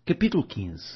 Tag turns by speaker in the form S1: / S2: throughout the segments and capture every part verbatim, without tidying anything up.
S1: Capítulo quinze.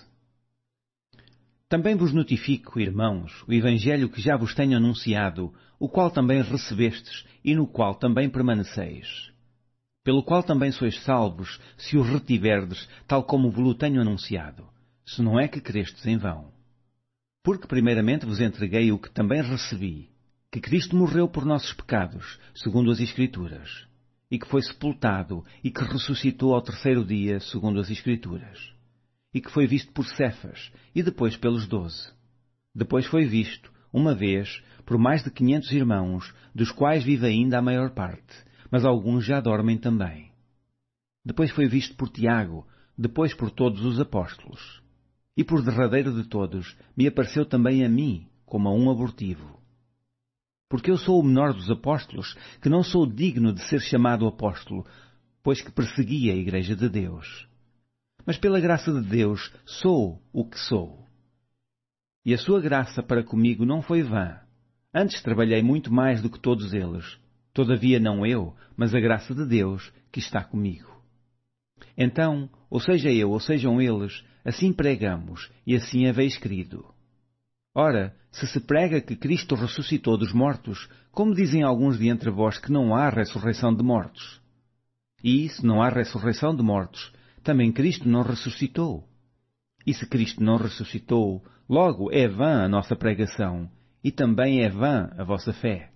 S1: Também vos notifico, irmãos, o Evangelho que já vos tenho anunciado, o qual também recebestes e no qual também permaneceis. Pelo qual também sois salvos, se o retiverdes, tal como vos tenho anunciado, se não é que crestes em vão. Porque primeiramente vos entreguei o que também recebi, que Cristo morreu por nossos pecados, segundo as Escrituras, e que foi sepultado e que ressuscitou ao terceiro dia, segundo as Escrituras, e que foi visto por Cefas e depois pelos doze. Depois foi visto, uma vez, por mais de quinhentos irmãos, dos quais vive ainda a maior parte, mas alguns já dormem também. Depois foi visto por Tiago, depois por todos os apóstolos. E por derradeiro de todos, me apareceu também a mim, como a um abortivo. Porque eu sou o menor dos apóstolos, que não sou digno de ser chamado apóstolo, pois que persegui a Igreja de Deus. Mas pela graça de Deus sou o que sou. E a sua graça para comigo não foi vã. Antes trabalhei muito mais do que todos eles. Todavia não eu, mas a graça de Deus que está comigo. Então, ou seja eu, ou sejam eles, assim pregamos, e assim haveis crido. Ora, se se prega que Cristo ressuscitou dos mortos, como dizem alguns de entre vós que não há ressurreição de mortos? E, se não há ressurreição de mortos, também Cristo não ressuscitou. E se Cristo não ressuscitou, logo é vã a nossa pregação, e também é vã a vossa fé.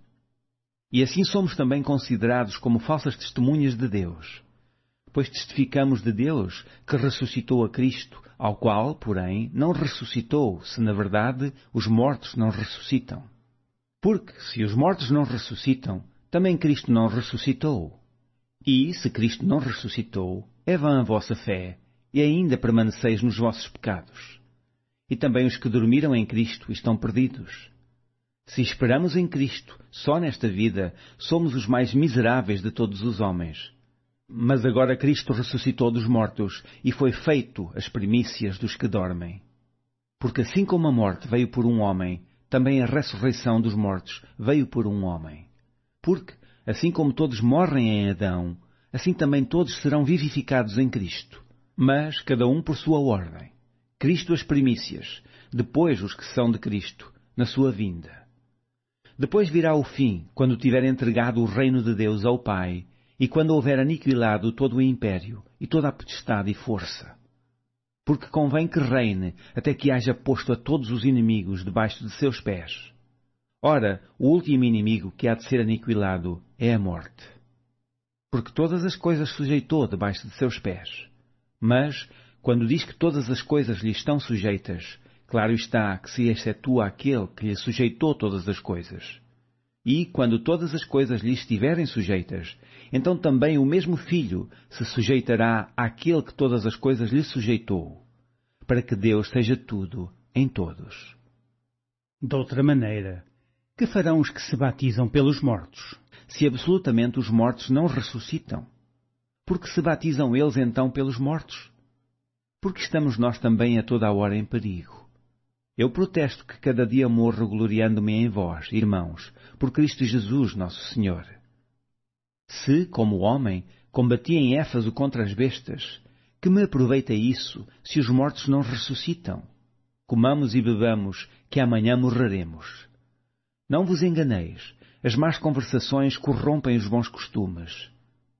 S1: E assim somos também considerados como falsas testemunhas de Deus. Pois testificamos de Deus que ressuscitou a Cristo, ao qual, porém, não ressuscitou, se na verdade os mortos não ressuscitam. Porque, se os mortos não ressuscitam, também Cristo não ressuscitou. E, se Cristo não ressuscitou, é vã a vossa fé, e ainda permaneceis nos vossos pecados. E também os que dormiram em Cristo estão perdidos. Se esperamos em Cristo, só nesta vida, somos os mais miseráveis de todos os homens. Mas agora Cristo ressuscitou dos mortos e foi feito as primícias dos que dormem. Porque assim como a morte veio por um homem, também a ressurreição dos mortos veio por um homem. Porque, assim como todos morrem em Adão, assim também todos serão vivificados em Cristo. Mas cada um por sua ordem. Cristo as primícias, depois os que são de Cristo, na sua vinda. Depois virá o fim, quando tiver entregado o reino de Deus ao Pai, e quando houver aniquilado todo o império, e toda a potestade e força. Porque convém que reine, até que haja posto a todos os inimigos debaixo de seus pés. Ora, o último inimigo que há de ser aniquilado é a morte. Porque todas as coisas sujeitou debaixo de seus pés. Mas, quando diz que todas as coisas lhe estão sujeitas, claro está que se excetua aquele que lhe sujeitou todas as coisas. E, quando todas as coisas lhe estiverem sujeitas, então também o mesmo Filho se sujeitará àquele que todas as coisas lhe sujeitou, para que Deus seja tudo em todos.
S2: De outra maneira, que farão os que se batizam pelos mortos?
S1: Se absolutamente os mortos não ressuscitam, porque se batizam eles então pelos mortos? Porque estamos nós também a toda a hora em perigo. Eu protesto que cada dia morro gloriando-me em vós, irmãos, por Cristo Jesus nosso Senhor. Se, como homem, combati em Éfaso contra as bestas, que me aproveita isso, se os mortos não ressuscitam? Comamos e bebamos, que amanhã morreremos. Não vos enganeis, as más conversações corrompem os bons costumes.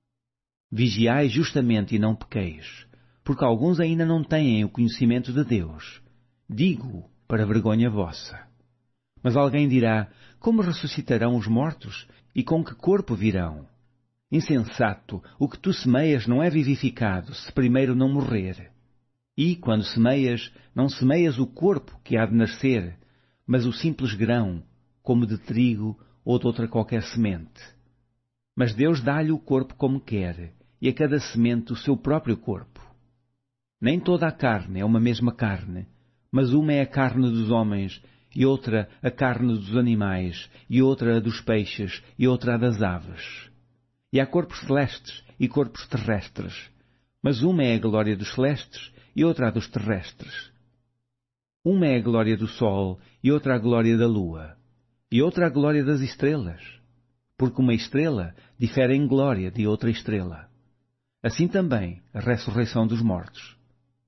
S1: Vigiai justamente e não pequeis, porque alguns ainda não têm o conhecimento de Deus. Digo-o para vergonha vossa. Mas alguém dirá, como ressuscitarão os mortos, e com que corpo virão? Insensato, o que tu semeias não é vivificado, se primeiro não morrer. E, quando semeias, não semeias o corpo que há de nascer, mas o simples grão, como de trigo ou de outra qualquer semente. Mas Deus dá-lhe o corpo como quer, e a cada semente o seu próprio corpo. Nem toda a carne é uma mesma carne, mas uma é a carne dos homens, e outra a carne dos animais, e outra a dos peixes, e outra a das aves. E há corpos celestes e corpos terrestres, mas uma é a glória dos celestes e outra a dos terrestres. Uma é a glória do sol e outra a glória da lua, e outra a glória das estrelas, porque uma estrela difere em glória de outra estrela. Assim também a ressurreição dos mortos.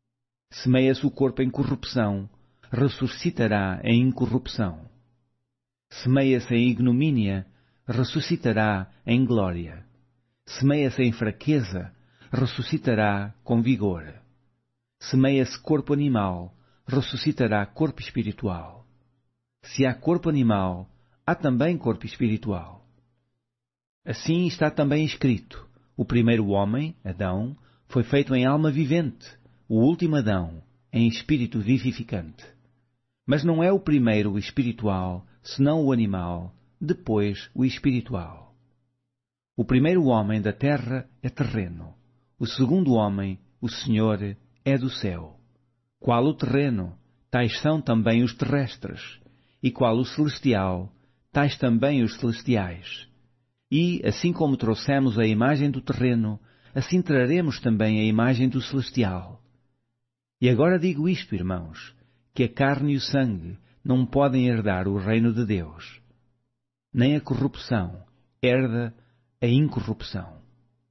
S1: Semeia-se o corpo em corrupção, ressuscitará em incorrupção. Semeia-se em ignomínia, ressuscitará em glória. Semeia-se em fraqueza, ressuscitará com vigor. Semeia-se corpo animal, ressuscitará corpo espiritual. Se há corpo animal, há também corpo espiritual. Assim está também escrito: o primeiro homem, Adão, foi feito em alma vivente, o último Adão, em espírito vivificante. Mas não é o primeiro o espiritual, senão o animal, depois o espiritual. O primeiro homem da terra é terreno, o segundo homem, o Senhor, é do céu. Qual o terreno, tais são também os terrestres, e qual o celestial, tais também os celestiais. E, assim como trouxemos a imagem do terreno, assim traremos também a imagem do celestial. E agora digo isto, irmãos, que a carne e o sangue não podem herdar o reino de Deus. Nem a corrupção herda a incorrupção.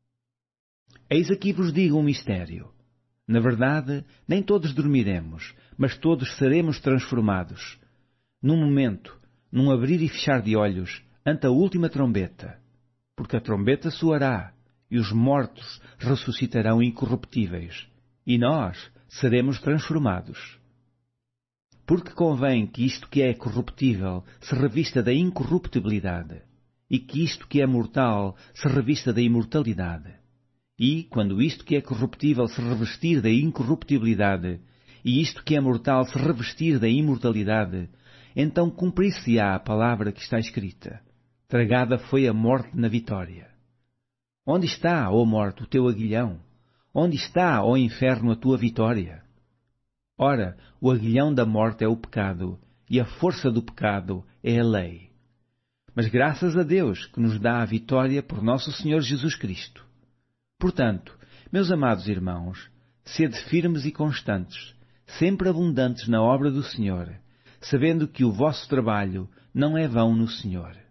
S1: Eis aqui vos digo um mistério. Na verdade, nem todos dormiremos, mas todos seremos transformados. Num momento, num abrir e fechar de olhos, ante a última trombeta. Porque a trombeta soará, e os mortos ressuscitarão incorruptíveis, e nós seremos transformados. Porque convém que isto que é corruptível se revista da incorruptibilidade, e que isto que é mortal se revista da imortalidade. E, quando isto que é corruptível se revestir da incorruptibilidade, e isto que é mortal se revestir da imortalidade, então cumprir-se-á a palavra que está escrita: tragada foi a morte na vitória. Onde está, ó morte, o teu aguilhão? Onde está, ó inferno, a tua vitória? Ora, o aguilhão da morte é o pecado, e a força do pecado é a lei. Mas graças a Deus que nos dá a vitória por nosso Senhor Jesus Cristo. Portanto, meus amados irmãos, sede firmes e constantes, sempre abundantes na obra do Senhor, sabendo que o vosso trabalho não é vão no Senhor.